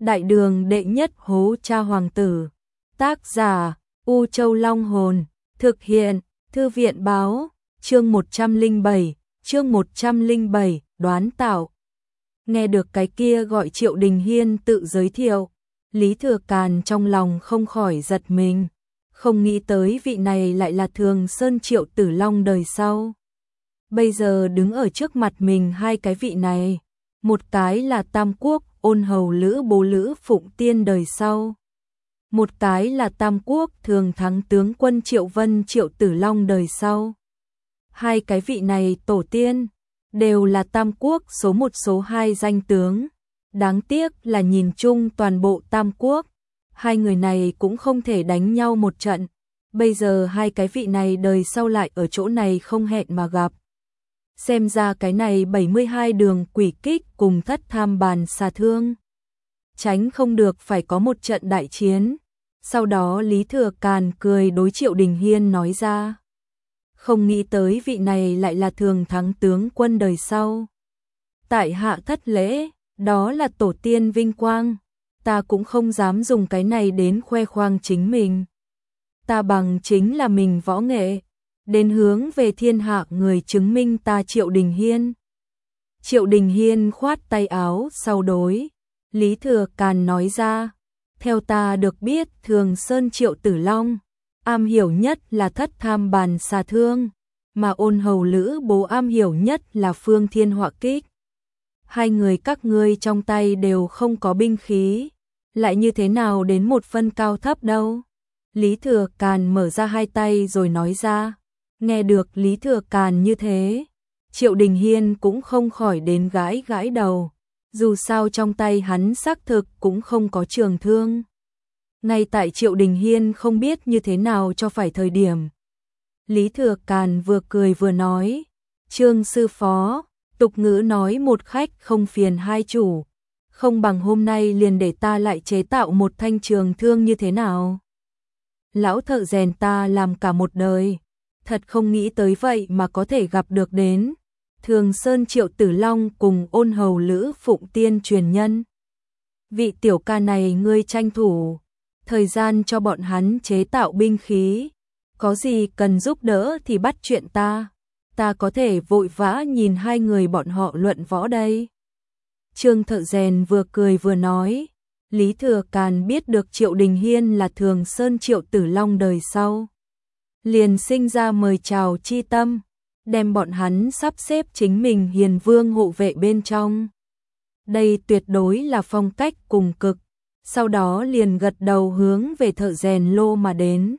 Đại đường đệ nhất hố cha hoàng tử. Tác giả U Châu Long Hồn. Thực hiện Thư viện Báo. Chương 107, đoán tạo. Nghe được cái kia gọi Triệu Đình Hiên tự giới thiệu, Lý Thừa Càn trong lòng không khỏi giật mình, không nghĩ tới vị này lại là Thường Sơn Triệu Tử Long đời sau. Bây giờ đứng ở trước mặt mình hai cái vị này, một cái là Tam Quốc Ôn Hầu Lữ Bố Lữ Phụng Tiên đời sau, một cái là Tam Quốc Thường Thắng Tướng Quân Triệu Vân Triệu Tử Long đời sau. Hai cái vị này tổ tiên đều là Tam Quốc số 1 số 2 danh tướng. Đáng tiếc là nhìn chung toàn bộ Tam Quốc, hai người này cũng không thể đánh nhau một trận. Bây giờ hai cái vị này đời sau lại ở chỗ này không hẹn mà gặp. Xem ra cái này 72 đường quỷ kích cùng Thất Tham Bàn Xà Thương, tránh không được phải có một trận đại chiến. Sau đó Lý Thừa Càn cười đối Triệu Đình Hiên nói ra, không nghĩ tới vị này lại là Thường Thắng Tướng Quân đời sau. Tại hạ thất lễ, đó là tổ tiên vinh quang, ta cũng không dám dùng cái này đến khoe khoang chính mình. Ta bằng chính là mình võ nghệ, đến hướng về thiên hạ người chứng minh ta Triệu Đình Hiên. Triệu Đình Hiên khoát tay áo sau đối Lý Thừa Càn nói ra, theo ta được biết Thường Sơn Triệu Tử Long am hiểu nhất là Thất Tham Bàn Xà Thương, mà Ôn Hầu Lữ Bố am hiểu nhất là Phương Thiên Họa Kích. Hai người các ngươi trong tay đều không có binh khí, lại như thế nào đến một phân cao thấp đâu? Lý Thừa Càn mở ra hai tay rồi nói ra. Nghe được Lý Thừa Càn như thế, Triệu Đình Hiên cũng không khỏi đến gãi gãi đầu, dù sao trong tay hắn xác thực cũng không có trường thương. Ngay tại Triệu Đình Hiên không biết như thế nào cho phải thời điểm, Lý Thừa Càn vừa cười vừa nói, Trương sư phó, tục ngữ nói một khách không phiền hai chủ, không bằng hôm nay liền để ta lại chế tạo một thanh trường thương như thế nào? Lão thợ rèn ta làm cả một đời, thật không nghĩ tới vậy mà có thể gặp được đến Thường Sơn Triệu Tử Long cùng Ôn Hầu Lữ Phụng Tiên truyền nhân. Vị tiểu ca này ngươi tranh thủ thời gian cho bọn hắn chế tạo binh khí, có gì cần giúp đỡ thì bắt chuyện ta có thể vội vã nhìn hai người bọn họ luận võ đây. Trương thợ rèn vừa cười vừa nói, Lý Thừa Càn biết được Triệu Đình Hiên là Thường Sơn Triệu Tử Long đời sau, liền sinh ra mời chào chi tâm, đem bọn hắn sắp xếp chính mình hiền vương hộ vệ bên trong. Đây tuyệt đối là phong cách cùng cực, sau đó liền gật đầu hướng về thợ rèn lô mà đến.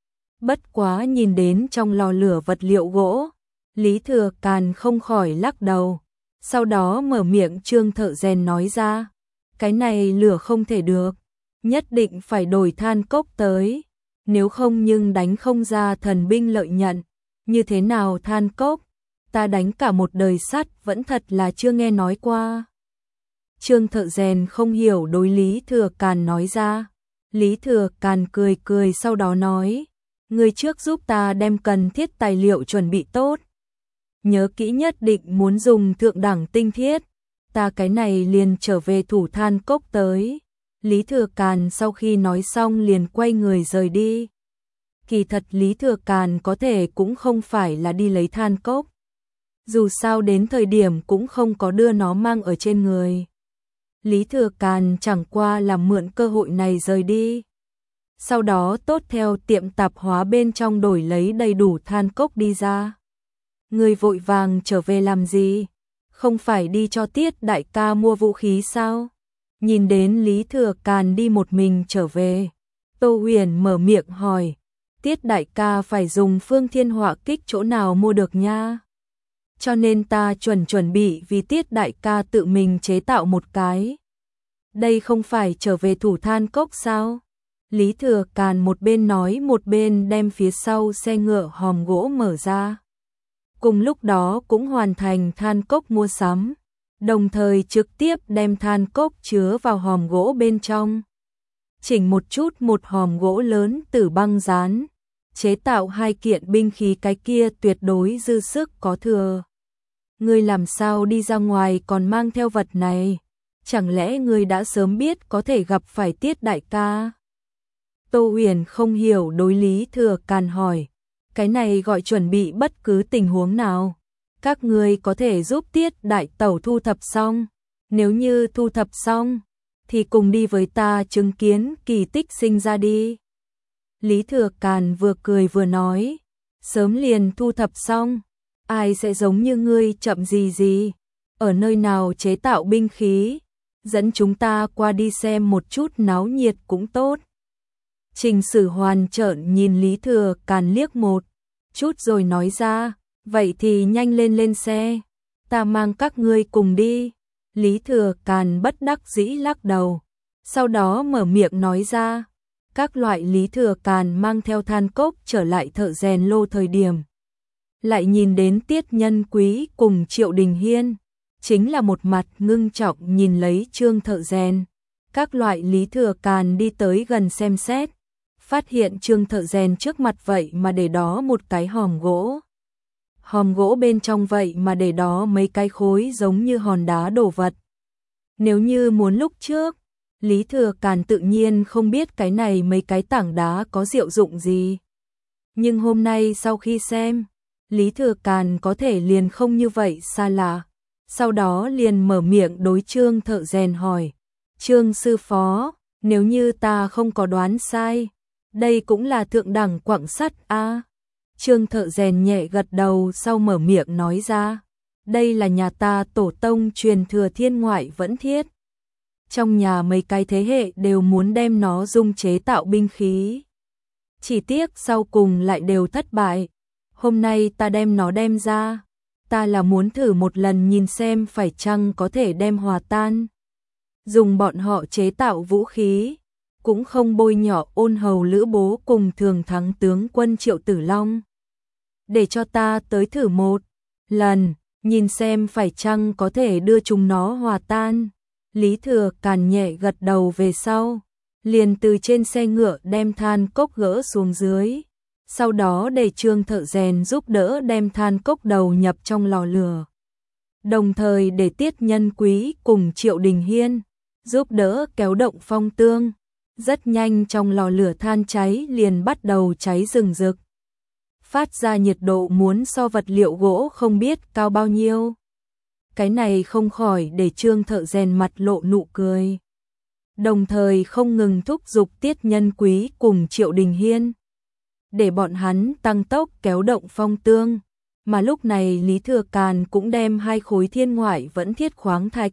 Bất quá nhìn đến trong lò lửa vật liệu gỗ, Lý Thừa Càn không khỏi lắc đầu, sau đó mở miệng Trương thợ rèn nói ra, cái này lửa không thể được, nhất định phải đổi than cốc tới, nếu không nhưng đánh không ra thần binh lợi nhận. Như thế nào than cốc, ta đánh cả một đời sắt vẫn thật là chưa nghe nói qua. Trương thợ rèn không hiểu đối Lý Thừa Càn nói ra. Lý Thừa Càn cười cười sau đó nói, người trước giúp ta đem cần thiết tài liệu chuẩn bị tốt. Nhớ kỹ nhất định muốn dùng thượng đẳng tinh thiết, ta cái này liền trở về thủ than cốc tới. Lý Thừa Càn sau khi nói xong liền quay người rời đi. Kỳ thật Lý Thừa Càn có thể cũng không phải là đi lấy than cốc, dù sao đến thời điểm cũng không có đưa nó mang ở trên người. Lý Thừa Càn chẳng qua là mượn cơ hội này rời đi, sau đó tốt theo tiệm tạp hóa bên trong đổi lấy đầy đủ than cốc đi ra. Người vội vàng trở về làm gì? Không phải đi cho Tiết đại ca mua vũ khí sao? Nhìn đến Lý Thừa Càn đi một mình trở về, Tô Huyền mở miệng hỏi, Tiết đại ca phải dùng Phương Thiên Họa Kích chỗ nào mua được nha? Cho nên ta chuẩn bị vì Tiết đại ca tự mình chế tạo một cái. Đây không phải trở về thủ than cốc sao? Lý Thừa Càn một bên nói một bên đem phía sau xe ngựa hòm gỗ mở ra. Cùng lúc đó cũng hoàn thành than cốc mua sắm, đồng thời trực tiếp đem than cốc chứa vào hòm gỗ bên trong. Chỉnh một chút một hòm gỗ lớn từ băng dán, chế tạo hai kiện binh khí cái kia tuyệt đối dư sức có thừa. Ngươi làm sao đi ra ngoài còn mang theo vật này? chẳng lẽ ngươi đã sớm biết có thể gặp phải Tiết đại ca? Tô Huyền không hiểu đối Lý Thừa Càn hỏi, cái này gọi chuẩn bị bất cứ tình huống nào. Các ngươi có thể giúp Tiết đại tẩu thu thập xong, nếu như thu thập xong, thì cùng đi với ta chứng kiến kỳ tích sinh ra đi. Lý Thừa Càn vừa cười vừa nói, sớm liền thu thập xong, ai sẽ giống như ngươi chậm gì, ở nơi nào chế tạo binh khí, dẫn chúng ta qua đi xem một chút náo nhiệt cũng tốt. Trình Sử Hoàn trợn nhìn Lý Thừa Càn liếc một chút rồi nói ra, vậy thì nhanh lên xe, ta mang các ngươi cùng đi. Lý Thừa Càn bất đắc dĩ lắc đầu, sau đó mở miệng nói ra, các loại. Lý Thừa Càn mang theo than cốc trở lại thợ rèn lô thời điểm, lại nhìn đến Tiết Nhân Quý cùng Triệu Đình Hiên, chính là một mặt ngưng trọng nhìn lấy Trương thợ rèn. Các loại. Lý Thừa Càn đi tới gần xem xét, phát hiện Trương thợ rèn trước mặt vậy mà để đó một cái hòm gỗ. Hòm gỗ bên trong vậy mà để đó mấy cái khối giống như hòn đá đồ vật. Nếu như muốn lúc trước, Lý Thừa Càn tự nhiên không biết cái này mấy cái tảng đá có diệu dụng gì. Nhưng hôm nay sau khi xem, Lý Thừa Càn có thể liền không như vậy xa lạ. Sau đó liền mở miệng đối Trương thợ rèn hỏi, Trương sư phó, nếu như ta không có đoán sai, đây cũng là thượng đẳng quặng sắt a? Trương thợ rèn nhẹ gật đầu sau mở miệng nói ra, đây là nhà ta tổ tông truyền thừa thiên ngoại vẫn thiết. Trong nhà mấy cái thế hệ đều muốn đem nó dung chế tạo binh khí. Chỉ tiếc sau cùng lại đều thất bại. Hôm nay ta đem nó đem ra, ta là muốn thử một lần nhìn xem phải chăng có thể đem hòa tan. Dùng bọn họ chế tạo vũ khí, cũng không bôi nhọ Ôn Hầu Lữ Bố cùng Thường Thắng tướng quân Triệu Tử Long. Để cho ta tới thử một lần, nhìn xem phải chăng có thể đưa chúng nó hòa tan. Lý Thừa Càn nhẹ gật đầu về sau, liền từ trên xe ngựa đem than cốc gỡ xuống dưới. Sau đó để Trương thợ rèn giúp đỡ đem than cốc đầu nhập trong lò lửa. Đồng thời để Tiết Nhân Quý cùng Triệu Đình Hiên giúp đỡ kéo động phong tương. Rất nhanh trong lò lửa than cháy liền bắt đầu cháy rừng rực. Phát ra nhiệt độ muốn so vật liệu gỗ không biết cao bao nhiêu. Cái này không khỏi để Trương thợ rèn mặt lộ nụ cười. Đồng thời không ngừng thúc giục Tiết Nhân Quý cùng Triệu Đình Hiên, để bọn hắn tăng tốc kéo động phong tương. Mà lúc này Lý Thừa Càn cũng đem hai khối thiên ngoại vẫn thiết khoáng thạch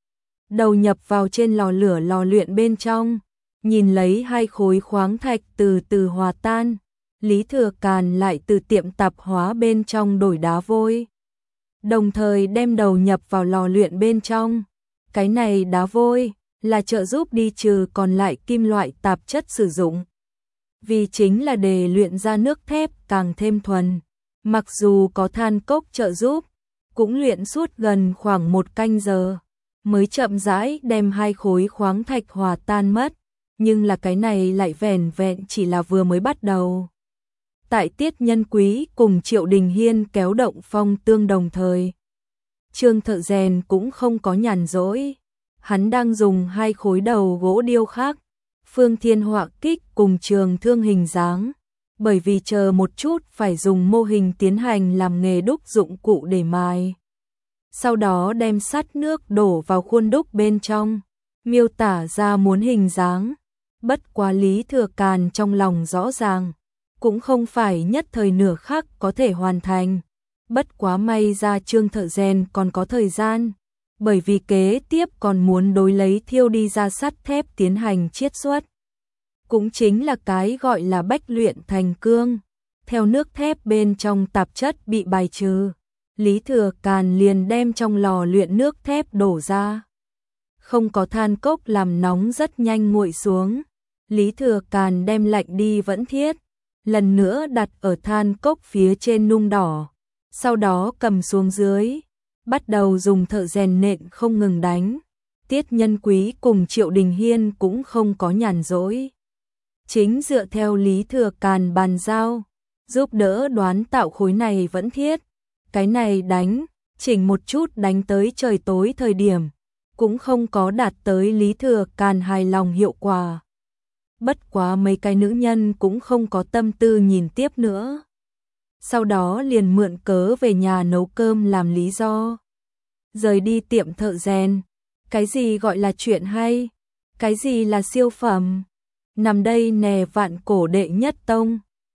đầu nhập vào trên lò lửa lò luyện bên trong. Nhìn lấy hai khối khoáng thạch từ từ hòa tan, Lý Thừa Càn lại từ tiệm tạp hóa bên trong đổi đá vôi, đồng thời đem đầu nhập vào lò luyện bên trong. Cái này đá vôi là trợ giúp đi trừ còn lại kim loại tạp chất sử dụng, vì chính là để luyện ra nước thép càng thêm thuần. Mặc dù có than cốc trợ giúp, cũng luyện suốt gần khoảng 1 canh giờ, mới chậm rãi đem hai khối khoáng thạch hòa tan mất. Nhưng là cái này lại vẻn vẹn chỉ là vừa mới bắt đầu. Tại Tiết Nhân Quý cùng Triệu Đình Hiên kéo động phong tương đồng thời, Trương thợ rèn cũng không có nhàn rỗi. Hắn đang dùng hai khối đầu gỗ điêu khắc Phương Thiên Họa Kích cùng Trường Thương hình dáng, bởi vì chờ một chút phải dùng mô hình tiến hành làm nghề đúc dụng cụ để mài. Sau đó đem sắt nước đổ vào khuôn đúc bên trong, miêu tả ra muốn hình dáng. Bất quá Lý Thừa Càn trong lòng rõ ràng, cũng không phải nhất thời nửa khắc có thể hoàn thành. Bất quá may ra Trương thợ rèn còn có thời gian, bởi vì kế tiếp còn muốn đối lấy thiêu đi ra sắt thép tiến hành chiết xuất. Cũng chính là cái gọi là bách luyện thành cương. Theo nước thép bên trong tạp chất bị bài trừ, Lý Thừa Càn liền đem trong lò luyện nước thép đổ ra. Không có than cốc làm nóng rất nhanh nguội xuống. Lý Thừa Càn đem lạnh đi vẫn thiết, lần nữa đặt ở than cốc phía trên nung đỏ. Sau đó cầm xuống dưới, bắt đầu dùng thợ rèn nện không ngừng đánh. Tiết Nhân Quý cùng Triệu Đình Hiên cũng không có nhàn rỗi. Chính dựa theo Lý Thừa Càn bàn giao, giúp đỡ đoán tạo khối này vẫn thiết. Cái này đánh, chỉnh một chút đánh tới trời tối thời điểm. cũng không có đạt tới Lý Thừa Càn hài lòng hiệu quả. Bất quá mấy cái nữ nhân cũng không có tâm tư nhìn tiếp nữa. Sau đó liền mượn cớ về nhà nấu cơm làm lý do. Rời đi tiệm thợ rèn. Cái gì gọi là chuyện hay? Cái gì là siêu phẩm? Nằm đây nè Vạn Cổ đệ nhất tông.